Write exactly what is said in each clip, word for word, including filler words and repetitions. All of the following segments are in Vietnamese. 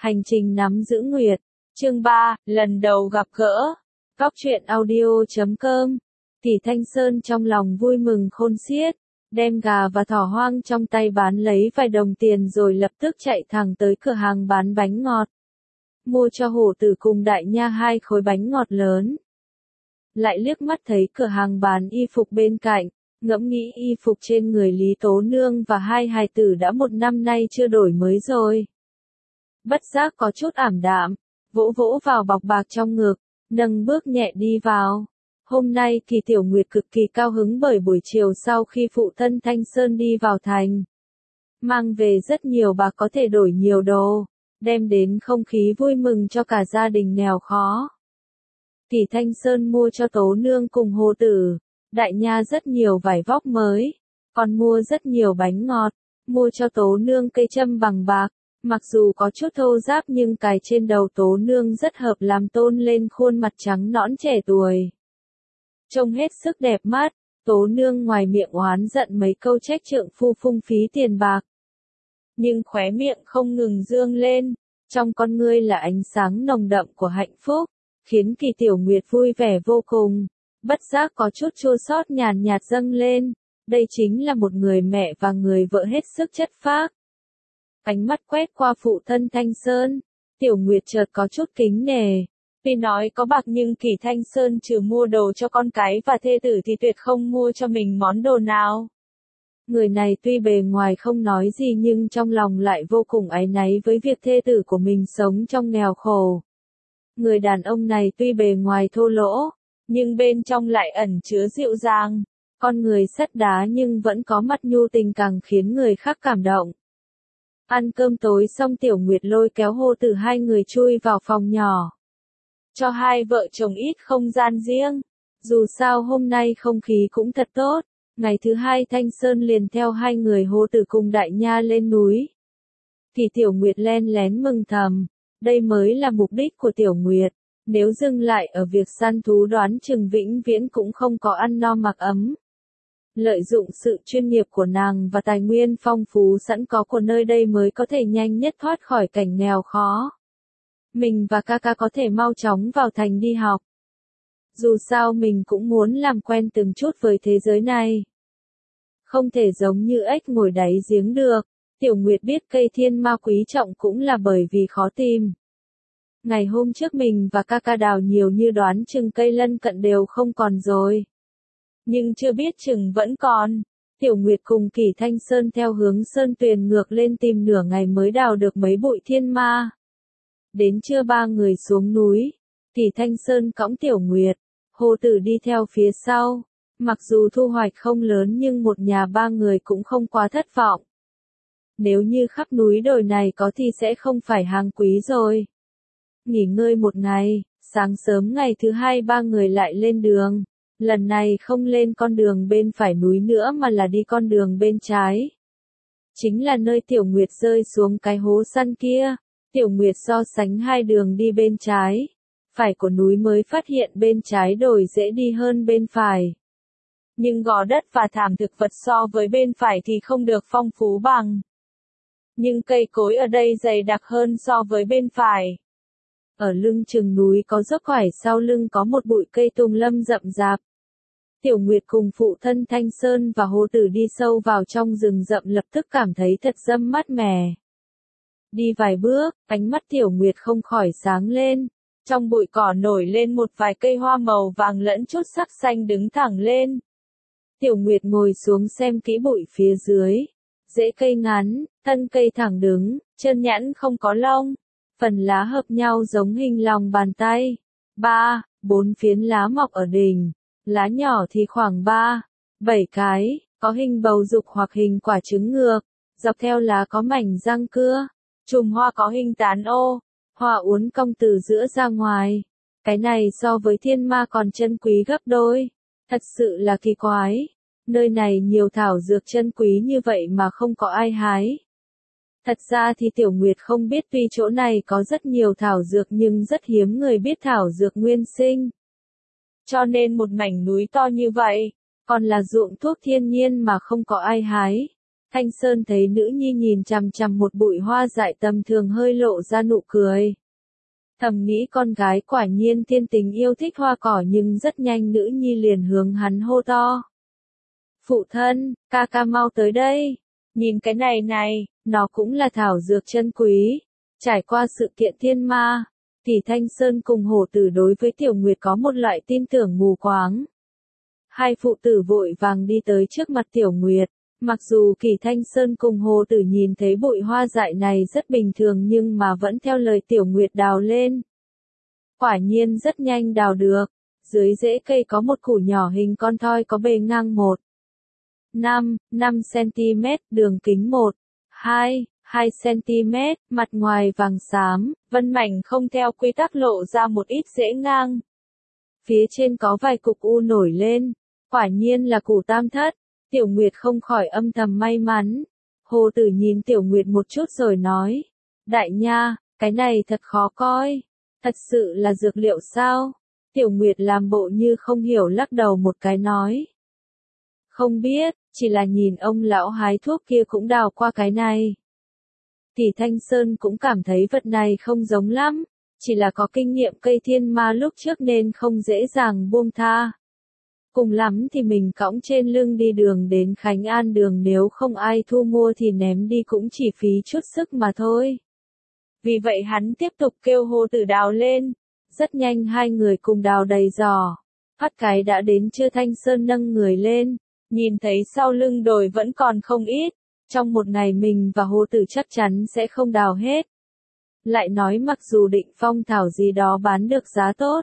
Hành trình nắm giữ nguyệt. Chương ba, lần đầu gặp gỡ. Góc truyện audio chấm com. Tỷ Thanh Sơn trong lòng vui mừng khôn xiết, đem gà và thỏ hoang trong tay bán lấy vài đồng tiền rồi lập tức chạy thẳng tới cửa hàng bán bánh ngọt. Mua cho hổ tử cùng đại nha hai khối bánh ngọt lớn. Lại liếc mắt thấy cửa hàng bán y phục bên cạnh, ngẫm nghĩ y phục trên người Lý Tố Nương và hai hài tử đã một năm nay chưa đổi mới rồi. Bất giác có chút ảm đạm, vỗ vỗ vào bọc bạc trong ngực, nâng bước nhẹ đi vào. Hôm nay Kỳ Tiểu Nguyệt cực kỳ cao hứng bởi buổi chiều sau khi phụ thân Thanh Sơn đi vào thành. Mang về rất nhiều bạc có thể đổi nhiều đồ, đem đến không khí vui mừng cho cả gia đình nghèo khó. Tỷ Thanh Sơn mua cho Tố Nương cùng Hồ Tử, đại nha rất nhiều vải vóc mới, còn mua rất nhiều bánh ngọt, mua cho Tố Nương cây châm bằng bạc, mặc dù có chút thô ráp nhưng cài trên đầu Tố Nương rất hợp làm tôn lên khuôn mặt trắng nõn trẻ tuổi. Trông hết sức đẹp mắt, Tố Nương ngoài miệng oán giận mấy câu trách trượng phu phung phí tiền bạc. Nhưng khóe miệng không ngừng dương lên, trong con ngươi là ánh sáng nồng đậm của hạnh phúc, khiến Kỳ Tiểu Nguyệt vui vẻ vô cùng, bất giác có chút chua xót nhàn nhạt dâng lên, đây chính là một người mẹ và người vợ hết sức chất phác. Ánh mắt quét qua phụ thân Thanh Sơn, Tiểu Nguyệt chợt có chút kính nể. Tuy nói có bạc nhưng Kỳ Thanh Sơn trừ mua đồ cho con cái và thê tử thì tuyệt không mua cho mình món đồ nào. Người này tuy bề ngoài không nói gì nhưng trong lòng lại vô cùng áy náy với việc thê tử của mình sống trong nghèo khổ. Người đàn ông này tuy bề ngoài thô lỗ, nhưng bên trong lại ẩn chứa dịu dàng, con người sắt đá nhưng vẫn có mặt nhu tình càng khiến người khác cảm động. Ăn cơm tối xong Tiểu Nguyệt lôi kéo Hồ Tử hai người chui vào phòng nhỏ. Cho hai vợ chồng ít không gian riêng. Dù sao hôm nay không khí cũng thật tốt. Ngày thứ hai Thanh Sơn liền theo hai người Hồ Tử cùng đại nha lên núi. Thì Tiểu Nguyệt len lén mừng thầm. Đây mới là mục đích của Tiểu Nguyệt. Nếu dừng lại ở việc săn thú đoán chừng vĩnh viễn cũng không có ăn no mặc ấm. Lợi dụng sự chuyên nghiệp của nàng và tài nguyên phong phú sẵn có của nơi đây mới có thể nhanh nhất thoát khỏi cảnh nghèo khó. Mình và ca ca có thể mau chóng vào thành đi học. Dù sao mình cũng muốn làm quen từng chút với thế giới này. Không thể giống như ếch ngồi đáy giếng được. Tiểu Nguyệt biết cây thiên ma quý trọng cũng là bởi vì khó tìm. Ngày hôm trước mình và ca ca đào nhiều như đoán chừng cây lân cận đều không còn rồi. Nhưng chưa biết chừng vẫn còn. Tiểu Nguyệt cùng Kỳ Thanh Sơn theo hướng sơn tuyền ngược lên tìm nửa ngày mới đào được mấy bụi thiên ma. Đến trưa ba người xuống núi, Kỳ Thanh Sơn cõng Tiểu Nguyệt, Hồ Tử đi theo phía sau. Mặc dù thu hoạch không lớn nhưng một nhà ba người cũng không quá thất vọng. Nếu như khắp núi đồi này có thì sẽ không phải hàng quý rồi. Nghỉ ngơi một ngày, sáng sớm ngày thứ hai ba người lại lên đường. Lần này không lên con đường bên phải núi nữa mà là đi con đường bên trái. Chính là nơi Tiểu Nguyệt rơi xuống cái hố săn kia. Tiểu Nguyệt so sánh hai đường đi bên trái, phải của núi mới phát hiện bên trái đồi dễ đi hơn bên phải. Nhưng gò đất và thảm thực vật so với bên phải thì không được phong phú bằng. Nhưng cây cối ở đây dày đặc hơn so với bên phải. Ở lưng chừng núi có dốc quải, sau lưng có một bụi cây tùng lâm rậm rạp. Tiểu Nguyệt cùng phụ thân Thanh Sơn và Hồ Tử đi sâu vào trong rừng rậm lập tức cảm thấy thật râm mát mẻ. Đi vài bước, ánh mắt Tiểu Nguyệt không khỏi sáng lên. Trong bụi cỏ nổi lên một vài cây hoa màu vàng lẫn chút sắc xanh đứng thẳng lên. Tiểu Nguyệt ngồi xuống xem kỹ bụi phía dưới. Rễ cây ngắn, thân cây thẳng đứng, chân nhẵn không có lông. Phần lá hợp nhau giống hình lòng bàn tay. Ba, bốn phiến lá mọc ở đỉnh. Lá nhỏ thì khoảng ba, bảy cái, có hình bầu dục hoặc hình quả trứng ngược. Dọc theo lá có mảnh răng cưa. Chùm hoa có hình tán ô, hoa uốn cong từ giữa ra ngoài. Cái này so với thiên ma còn chân quý gấp đôi. Thật sự là kỳ quái. Nơi này nhiều thảo dược chân quý như vậy mà không có ai hái. Thật ra thì Tiểu Nguyệt không biết tuy chỗ này có rất nhiều thảo dược nhưng rất hiếm người biết thảo dược nguyên sinh. Cho nên một mảnh núi to như vậy, còn là ruộng thuốc thiên nhiên mà không có ai hái. Thanh Sơn thấy nữ nhi nhìn chằm chằm một bụi hoa dại tầm thường hơi lộ ra nụ cười. Thầm nghĩ con gái quả nhiên thiên tình yêu thích hoa cỏ, nhưng rất nhanh nữ nhi liền hướng hắn hô to. Phụ thân, ca ca mau tới đây. Nhìn cái này này, nó cũng là thảo dược chân quý. Trải qua sự kiện thiên ma, thì Thanh Sơn cùng hổ tử đối với Tiểu Nguyệt có một loại tin tưởng mù quáng. Hai phụ tử vội vàng đi tới trước mặt Tiểu Nguyệt. Mặc dù Kỳ Thanh Sơn cùng hồ tử nhìn thấy bụi hoa dại này rất bình thường, nhưng mà vẫn theo lời Tiểu Nguyệt đào lên. Quả nhiên rất nhanh đào được. Dưới rễ cây có một củ nhỏ hình con thoi có bề ngang một phẩy năm, năm xăng-ti-mét, đường kính một phẩy hai, hai xăng-ti-mét, mặt ngoài vàng xám, vân mảnh không theo quy tắc lộ ra một ít rễ ngang. Phía trên có vài cục u nổi lên, quả nhiên là củ tam thất. Tiểu Nguyệt không khỏi âm thầm may mắn. Hồ tử nhìn Tiểu Nguyệt một chút rồi nói. Đại nha, cái này thật khó coi. Thật sự là dược liệu sao? Tiểu Nguyệt làm bộ như không hiểu lắc đầu một cái nói. Không biết, chỉ là nhìn ông lão hái thuốc kia cũng đào qua cái này. Thì Thanh Sơn cũng cảm thấy vật này không giống lắm. Chỉ là có kinh nghiệm cây thiên ma lúc trước nên không dễ dàng buông tha. Cùng lắm thì mình cõng trên lưng đi đường đến Khánh An đường, nếu không ai thu mua thì ném đi cũng chỉ phí chút sức mà thôi. Vì vậy hắn tiếp tục kêu hồ tử đào lên. Rất nhanh hai người cùng đào đầy giỏ. Phát cái đã đến chưa Thanh Sơn nâng người lên. Nhìn thấy sau lưng đồi vẫn còn không ít. Trong một ngày mình và hồ tử chắc chắn sẽ không đào hết. Lại nói mặc dù định phong thảo gì đó bán được giá tốt.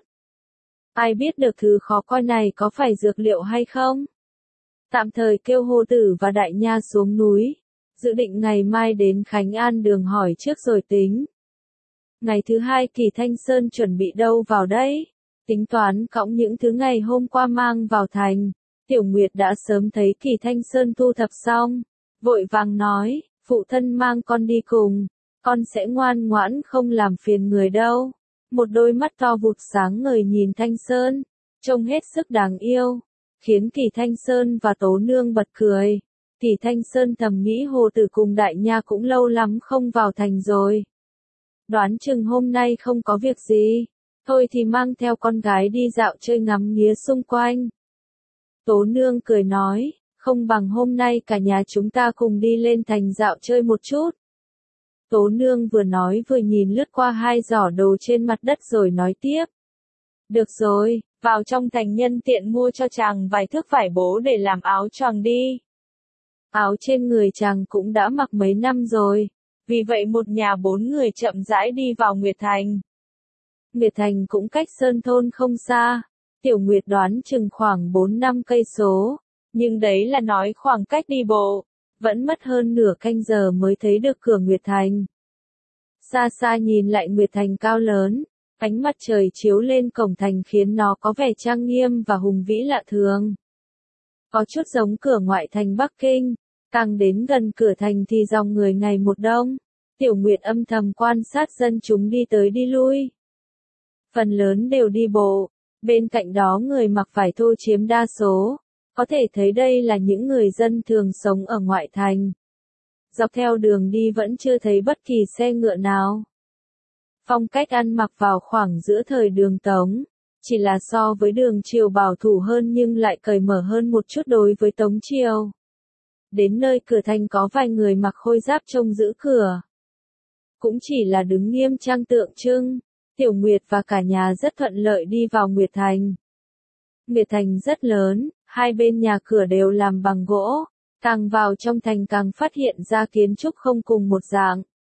Ai biết được thứ khó coi này có phải dược liệu hay không? Tạm thời kêu hồ tử và đại nha xuống núi. Dự định ngày mai đến Khánh An đường hỏi trước rồi tính. Ngày thứ hai Kỳ Thanh Sơn chuẩn bị đâu vào đấy? Tính toán cõng những thứ ngày hôm qua mang vào thành. Tiểu Nguyệt đã sớm thấy Kỳ Thanh Sơn thu thập xong. Vội vàng nói, phụ thân mang con đi cùng. Con sẽ ngoan ngoãn không làm phiền người đâu. Một đôi mắt to vụt sáng ngời nhìn Thanh Sơn, trông hết sức đáng yêu, khiến Kỳ Thanh Sơn và Tố Nương bật cười. Kỳ Thanh Sơn thầm nghĩ hồ tử cùng đại nha cũng lâu lắm không vào thành rồi. Đoán chừng hôm nay không có việc gì, thôi thì mang theo con gái đi dạo chơi ngắm nghía xung quanh. Tố Nương cười nói, không bằng hôm nay cả nhà chúng ta cùng đi lên thành dạo chơi một chút. Tố Nương vừa nói vừa nhìn lướt qua hai giỏ đồ trên mặt đất rồi nói tiếp. Được rồi, vào trong thành nhân tiện mua cho chàng vài thước vải bố để làm áo choàng đi. Áo trên người chàng cũng đã mặc mấy năm rồi, vì vậy một nhà bốn người chậm rãi đi vào Nguyệt Thành. Nguyệt Thành cũng cách Sơn Thôn không xa, Tiểu Nguyệt đoán chừng khoảng bốn năm cây số, nhưng đấy là nói khoảng cách đi bộ. Vẫn mất hơn nửa canh giờ mới thấy được cửa Nguyệt Thành. Xa xa nhìn lại Nguyệt Thành cao lớn, ánh mặt trời chiếu lên cổng thành khiến nó có vẻ trang nghiêm và hùng vĩ lạ thường. Có chút giống cửa ngoại thành Bắc Kinh, càng đến gần cửa thành thì dòng người ngày một đông. Tiểu Nguyệt âm thầm quan sát dân chúng đi tới đi lui. Phần lớn đều đi bộ, bên cạnh đó người mặc vải thô chiếm đa số. Có thể thấy đây là những người dân thường sống ở ngoại thành. Dọc theo đường đi vẫn chưa thấy bất kỳ xe ngựa nào. Phong cách ăn mặc vào khoảng giữa thời Đường Tống, chỉ là so với Đường Triều bảo thủ hơn nhưng lại cởi mở hơn một chút đối với Tống Triều. Đến nơi cửa thành có vài người mặc khôi giáp trông giữ cửa. Cũng chỉ là đứng nghiêm trang tượng trưng, Tiểu Nguyệt và cả nhà rất thuận lợi đi vào Nguyệt Thành. Nguyệt Thành rất lớn. Hai bên nhà cửa đều làm bằng gỗ, càng vào trong thành càng phát hiện ra kiến trúc không cùng một dạng.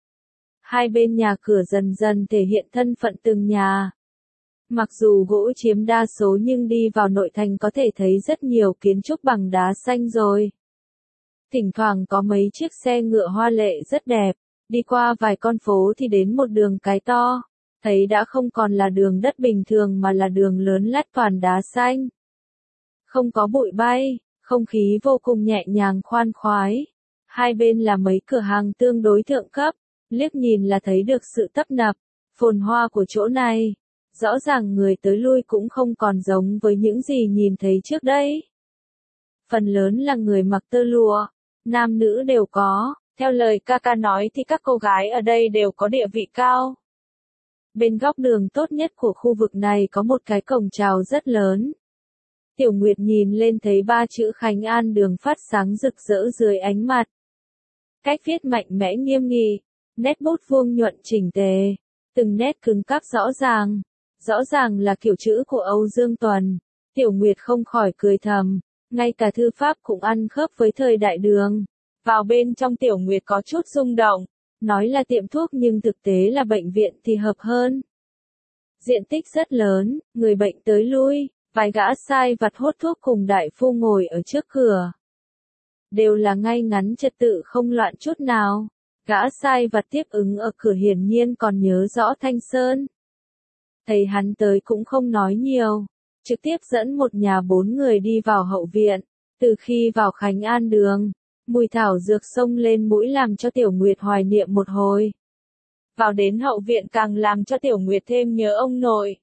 Hai bên nhà cửa dần dần thể hiện thân phận từng nhà. Mặc dù gỗ chiếm đa số nhưng đi vào nội thành có thể thấy rất nhiều kiến trúc bằng đá xanh rồi. Thỉnh thoảng có mấy chiếc xe ngựa hoa lệ rất đẹp, đi qua vài con phố thì đến một đường cái to, thấy đã không còn là đường đất bình thường mà là đường lớn lát toàn đá xanh. Không có bụi bay, không khí vô cùng nhẹ nhàng khoan khoái. Hai bên là mấy cửa hàng tương đối thượng cấp, liếc nhìn là thấy được sự tấp nập, phồn hoa của chỗ này. Rõ ràng người tới lui cũng không còn giống với những gì nhìn thấy trước đây. Phần lớn là người mặc tơ lụa, nam nữ đều có, theo lời ca ca nói thì các cô gái ở đây đều có địa vị cao. Bên góc đường tốt nhất của khu vực này có một cái cổng chào rất lớn. Tiểu Nguyệt nhìn lên thấy ba chữ Khánh An Đường phát sáng rực rỡ dưới ánh mặt. Cách viết mạnh mẽ nghiêm nghị, nét bút vuông nhuận chỉnh tề, từng nét cứng cáp rõ ràng, rõ ràng là kiểu chữ của Âu Dương Tuần. Tiểu Nguyệt không khỏi cười thầm, ngay cả thư pháp cũng ăn khớp với thời đại Đường. Vào bên trong Tiểu Nguyệt có chút rung động, nói là tiệm thuốc nhưng thực tế là bệnh viện thì hợp hơn. Diện tích rất lớn, người bệnh tới lui, vài gã sai vặt hốt thuốc cùng đại phu ngồi ở trước cửa. Đều là ngay ngắn trật tự không loạn chút nào. Gã sai vặt tiếp ứng ở cửa hiển nhiên còn nhớ rõ Thanh Sơn. Thấy hắn tới cũng không nói nhiều, trực tiếp dẫn một nhà bốn người đi vào hậu viện. Từ khi vào Khánh An Đường, mùi thảo dược xông lên mũi làm cho Tiểu Nguyệt hoài niệm một hồi. Vào đến hậu viện càng làm cho Tiểu Nguyệt thêm nhớ ông nội.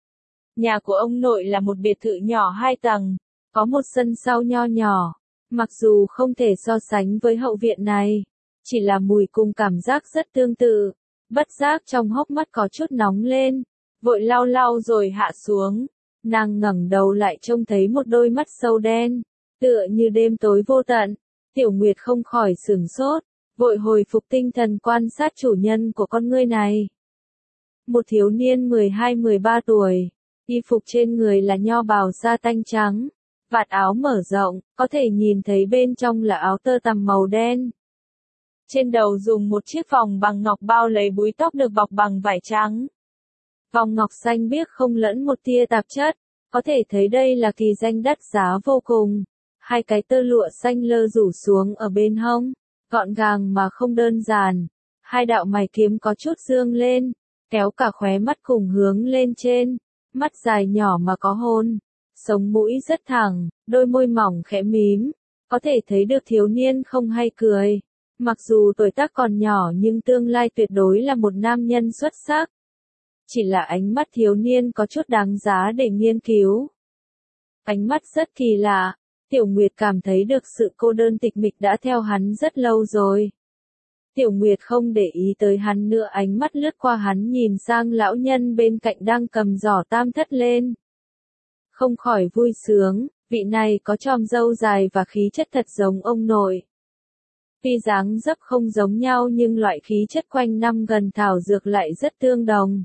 Nhà của ông nội là một biệt thự nhỏ hai tầng, có một sân sau nho nhỏ, mặc dù không thể so sánh với hậu viện này, chỉ là mùi cùng cảm giác rất tương tự, bất giác trong hốc mắt có chút nóng lên, vội lau lau rồi hạ xuống, nàng ngẩng đầu lại trông thấy một đôi mắt sâu đen, tựa như đêm tối vô tận, Tiểu Nguyệt không khỏi sửng sốt, vội hồi phục tinh thần quan sát chủ nhân của con ngươi này. Một thiếu niên mười hai mười ba tuổi. Y phục trên người là nho bào sa tanh trắng, vạt áo mở rộng, có thể nhìn thấy bên trong là áo tơ tằm màu đen. Trên đầu dùng một chiếc vòng bằng ngọc bao lấy búi tóc được bọc bằng vải trắng. Vòng ngọc xanh biếc không lẫn một tia tạp chất, có thể thấy đây là kỳ danh đắt giá vô cùng. Hai cái tơ lụa xanh lơ rủ xuống ở bên hông, gọn gàng mà không đơn giản. Hai đạo mày kiếm có chút dương lên, kéo cả khóe mắt cùng hướng lên trên. Mắt dài nhỏ mà có hôn, sống mũi rất thẳng, đôi môi mỏng khẽ mím, có thể thấy được thiếu niên không hay cười. Mặc dù tuổi tác còn nhỏ nhưng tương lai tuyệt đối là một nam nhân xuất sắc. Chỉ là ánh mắt thiếu niên có chút đáng giá để nghiên cứu. Ánh mắt rất kỳ lạ, Tiểu Nguyệt cảm thấy được sự cô đơn tịch mịch đã theo hắn rất lâu rồi. Tiểu Nguyệt không để ý tới hắn nữa, ánh mắt lướt qua hắn nhìn sang lão nhân bên cạnh đang cầm giỏ tam thất lên. Không khỏi vui sướng, vị này có chòm râu dài và khí chất thật giống ông nội. Tuy dáng dấp không giống nhau nhưng loại khí chất quanh năm gần thảo dược lại rất tương đồng.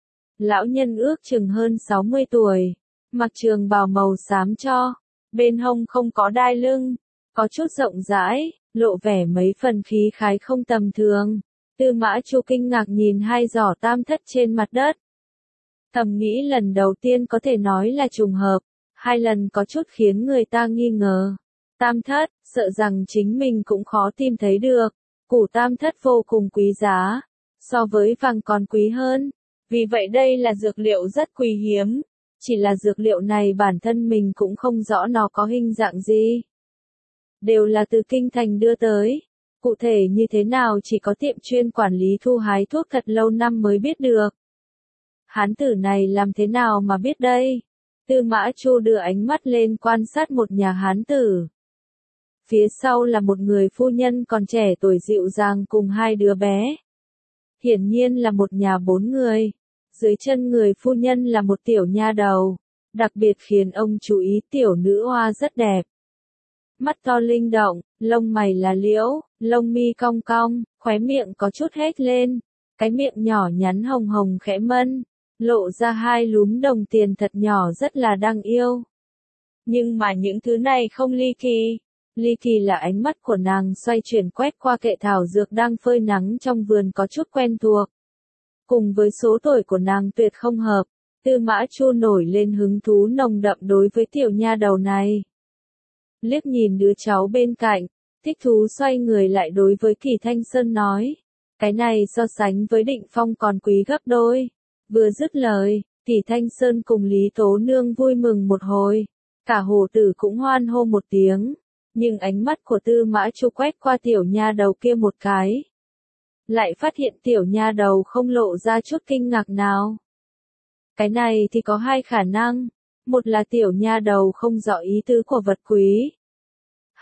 Lão nhân ước chừng hơn sáu mươi tuổi, mặc trường bào màu xám cho, bên hông không có đai lưng, có chút rộng rãi, lộ vẻ mấy phần khí khái không tầm thường. Tư Mã Chu kinh ngạc nhìn hai giỏ tam thất trên mặt đất. Thầm nghĩ lần đầu tiên có thể nói là trùng hợp, hai lần có chút khiến người ta nghi ngờ. Tam thất, sợ rằng chính mình cũng khó tìm thấy được. Củ tam thất vô cùng quý giá, so với vàng còn quý hơn. Vì vậy đây là dược liệu rất quý hiếm. Chỉ là dược liệu này bản thân mình cũng không rõ nó có hình dạng gì. Đều là từ kinh thành đưa tới. Cụ thể như thế nào chỉ có tiệm chuyên quản lý thu hái thuốc thật lâu năm mới biết được. Hán tử này làm thế nào mà biết đây? Tư Mã Chu đưa ánh mắt lên quan sát một nhà hán tử. Phía sau là một người phu nhân còn trẻ tuổi dịu dàng cùng hai đứa bé. Hiển nhiên là một nhà bốn người. Dưới chân người phu nhân là một tiểu nha đầu. Đặc biệt khiến ông chú ý tiểu nữ hoa rất đẹp. Mắt to linh động, lông mày là liễu, lông mi cong cong, khóe miệng có chút hét lên. Cái miệng nhỏ nhắn hồng hồng khẽ mân, lộ ra hai lúm đồng tiền thật nhỏ rất là đáng yêu. Nhưng mà những thứ này không ly kỳ. Ly kỳ là ánh mắt của nàng xoay chuyển quét qua kệ thảo dược đang phơi nắng trong vườn có chút quen thuộc. Cùng với số tuổi của nàng tuyệt không hợp, Tư Mã Chu nổi lên hứng thú nồng đậm đối với tiểu nha đầu này. Liếc nhìn đứa cháu bên cạnh, thích thú xoay người lại đối với Kỳ Thanh Sơn nói. Cái này so sánh với Định Phong còn quý gấp đôi. Vừa dứt lời, Kỳ Thanh Sơn cùng Lý Tố Nương vui mừng một hồi. Cả hồ tử cũng hoan hô một tiếng. Nhưng ánh mắt của Tư Mã Chu quét qua tiểu nha đầu kia một cái. Lại phát hiện tiểu nha đầu không lộ ra chút kinh ngạc nào. Cái này thì có hai khả năng. Một là tiểu nha đầu không rõ ý tứ của vật quý.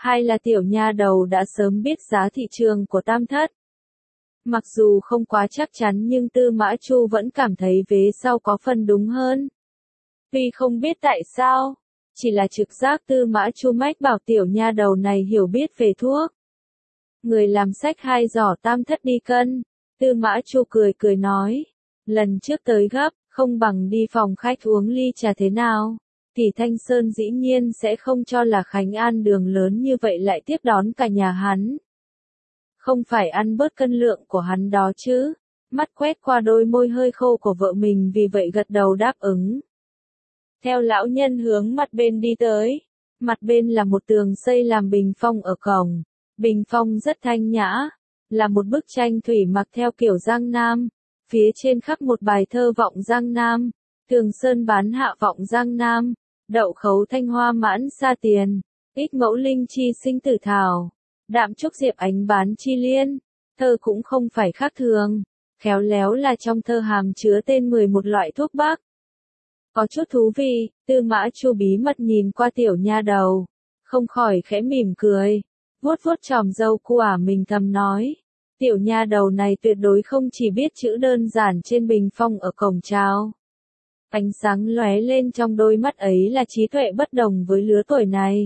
hai là tiểu nha đầu đã sớm biết giá thị trường của Tam Thất. Mặc dù không quá chắc chắn nhưng Tư Mã Chu vẫn cảm thấy vế sau có phần đúng hơn. Tuy không biết tại sao, chỉ là trực giác Tư Mã Chu mách bảo tiểu nha đầu này hiểu biết về thuốc. Người làm sách hai giỏ Tam Thất đi cân, Tư Mã Chu cười cười nói, lần trước tới gấp, không bằng đi phòng khách uống ly trà thế nào. Tỷ Thanh Sơn dĩ nhiên sẽ không cho là Khánh An đường lớn như vậy lại tiếp đón cả nhà hắn. Không phải ăn bớt cân lượng của hắn đó chứ. Mắt quét qua đôi môi hơi khô của vợ mình vì vậy gật đầu đáp ứng. Theo lão nhân hướng mặt bên đi tới. Mặt bên là một tường xây làm bình phong ở cổng. Bình phong rất thanh nhã. Là một bức tranh thủy mặc theo kiểu Giang Nam. Phía trên khắc một bài thơ vọng Giang Nam. Tường sơn bán hạ vọng Giang Nam. Đậu khấu thanh hoa mãn xa tiền. Ích mẫu linh chi sinh tử thảo. Đạm trúc diệp ánh bán chi liên. Thơ cũng không phải khác thường. Khéo léo là trong thơ hàm chứa tên mười một loại thuốc bắc. Có chút thú vị, Tư Mã Chu bí mật nhìn qua tiểu nha đầu. Không khỏi khẽ mỉm cười. Vuốt vuốt chòm râu của mình thầm nói. Tiểu nha đầu này tuyệt đối không chỉ biết chữ đơn giản trên bình phong ở cổng chào. Ánh sáng lóe lên trong đôi mắt ấy là trí tuệ bất đồng với lứa tuổi này.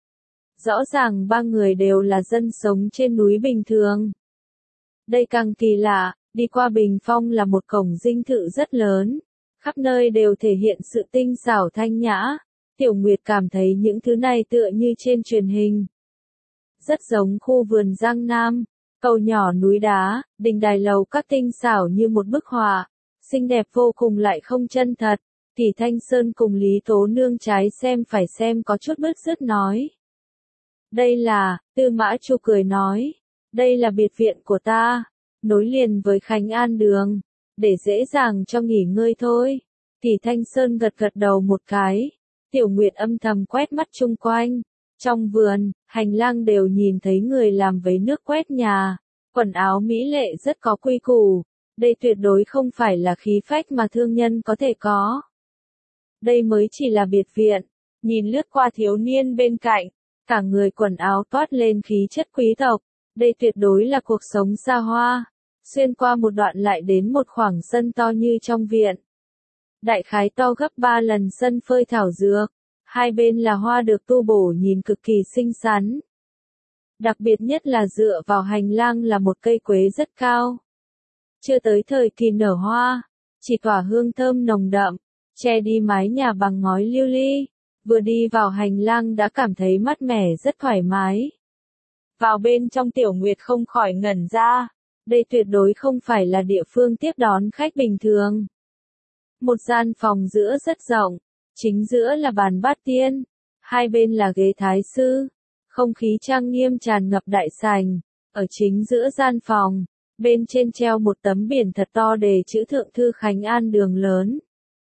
Rõ ràng ba người đều là dân sống trên núi bình thường. Đây càng kỳ lạ, đi qua bình phong là một cổng dinh thự rất lớn. Khắp nơi đều thể hiện sự tinh xảo thanh nhã. Tiểu Nguyệt cảm thấy những thứ này tựa như trên truyền hình. Rất giống khu vườn Giang Nam, cầu nhỏ núi đá, đình đài lầu các tinh xảo như một bức họa. Xinh đẹp vô cùng lại không chân thật. Tỷ Thanh Sơn cùng Lý Tố Nương trái xem phải xem có chút bứt rứt nói. Đây là, Tư Mã Chu cười nói, đây là biệt viện của ta, nối liền với Khánh An đường, để dễ dàng cho nghỉ ngơi thôi. Tỷ Thanh Sơn gật gật đầu một cái, Tiểu Nguyệt âm thầm quét mắt chung quanh, trong vườn, hành lang đều nhìn thấy người làm vấy nước quét nhà, quần áo mỹ lệ rất có quy củ, đây tuyệt đối không phải là khí phách mà thương nhân có thể có. Đây mới chỉ là biệt viện, nhìn lướt qua thiếu niên bên cạnh. Cả người quần áo toát lên khí chất quý tộc, đây tuyệt đối là cuộc sống xa hoa. Xuyên qua một đoạn lại đến một khoảng sân to như trong viện. Đại khái to gấp ba lần sân phơi thảo dược, hai bên là hoa được tu bổ nhìn cực kỳ xinh xắn. Đặc biệt nhất là dựa vào hành lang là một cây quế rất cao. Chưa tới thời kỳ nở hoa, chỉ tỏa hương thơm nồng đậm, che đi mái nhà bằng ngói lưu ly. Vừa đi vào hành lang đã cảm thấy mát mẻ rất thoải mái. Vào bên trong Tiểu Nguyệt không khỏi ngẩn ra. Đây tuyệt đối không phải là địa phương tiếp đón khách bình thường. Một gian phòng giữa rất rộng. Chính giữa là bàn bát tiên. Hai bên là ghế thái sư. Không khí trang nghiêm tràn ngập đại sảnh. Ở chính giữa gian phòng. Bên trên treo một tấm biển thật to đề chữ Thượng Thư Khánh An đường lớn.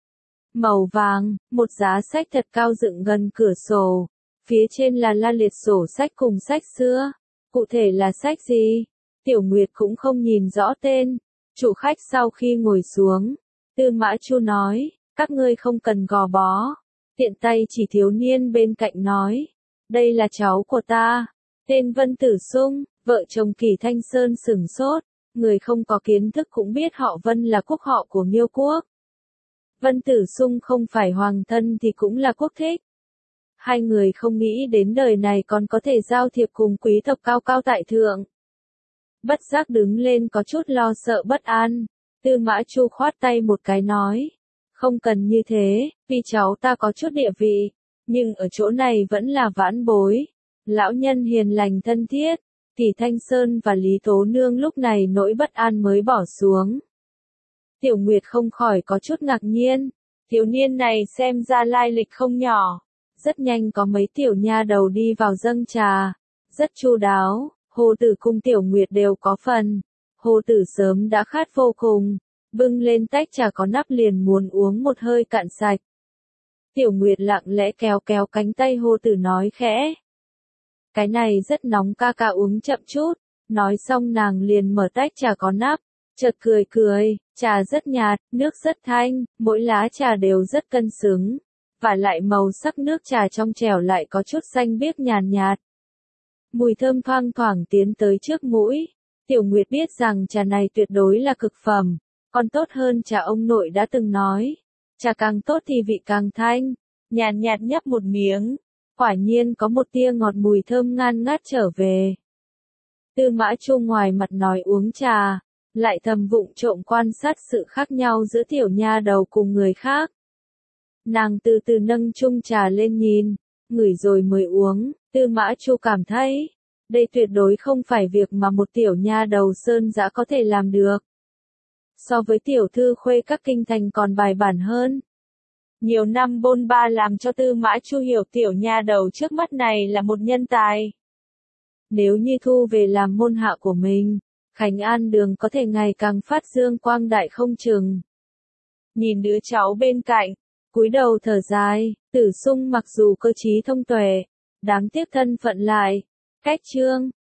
Màu vàng, một giá sách thật cao dựng gần cửa sổ. Phía trên là la liệt sổ sách cùng sách xưa. Cụ thể là sách gì? Tiểu Nguyệt cũng không nhìn rõ tên. Chủ khách sau khi ngồi xuống, Tư Mã Chu nói, các ngươi không cần gò bó. Tiện tay chỉ thiếu niên bên cạnh nói, đây là cháu của ta, tên Vân Tử Sung. Vợ chồng Kỳ Thanh Sơn sửng sốt, người không có kiến thức cũng biết họ Vân là quốc họ của Nghiêu quốc. Vân Tử Sung không phải hoàng thân thì cũng là quốc thích. Hai người không nghĩ đến đời này còn có thể giao thiệp cùng quý tộc cao cao tại thượng. Bất giác đứng lên có chút lo sợ bất an. Tư Mã Chu khoát tay một cái nói. Không cần như thế, vì cháu ta có chút địa vị. Nhưng ở chỗ này vẫn là vãn bối. Lão nhân hiền lành thân thiết. Tỷ Thanh Sơn và Lý Tố Nương lúc này nỗi bất an mới bỏ xuống. Tiểu Nguyệt không khỏi có chút ngạc nhiên. Thiếu niên này xem ra lai lịch không nhỏ. Rất nhanh có mấy tiểu nha đầu đi vào dâng trà. Rất chu đáo, Hồ Tử cùng Tiểu Nguyệt đều có phần. Hồ Tử sớm đã khát vô cùng. Bưng lên tách trà có nắp liền muốn uống một hơi cạn sạch. Tiểu Nguyệt lặng lẽ kéo kéo cánh tay Hồ Tử nói khẽ. Cái này rất nóng ca ca uống chậm chút. Nói xong nàng liền mở tách trà có nắp. Chợt cười cười, trà rất nhạt, nước rất thanh, mỗi lá trà đều rất cân xứng. Và lại màu sắc nước trà trong trẻo lại có chút xanh biếc nhàn nhạt. Mùi thơm thoang thoảng tiến tới trước mũi. Tiểu Nguyệt biết rằng trà này tuyệt đối là cực phẩm, còn tốt hơn trà ông nội đã từng nói. Trà càng tốt thì vị càng thanh. Nhàn nhạt nhấp một miếng, quả nhiên có một tia ngọt mùi thơm ngan ngát trở về. Tư Mã Chu ngoài mặt nói uống trà, lại thầm vụng trộm quan sát sự khác nhau giữa tiểu nha đầu cùng người khác. Nàng từ từ nâng chung trà lên nhìn, ngửi rồi mới uống. Tư Mã Chu cảm thấy, đây tuyệt đối không phải việc mà một tiểu nha đầu Sơn Dã có thể làm được. So với tiểu thư khuê các kinh thành còn bài bản hơn. Nhiều năm bôn ba làm cho Tư Mã Chu hiểu tiểu nha đầu trước mắt này là một nhân tài. Nếu như thu về làm môn hạ của mình, Khánh An Đường có thể ngày càng phát dương quang đại không chừng. Nhìn đứa cháu bên cạnh, cúi đầu thở dài, Tử Sung mặc dù cơ trí thông tuệ, đáng tiếc thân phận lại, cách trương.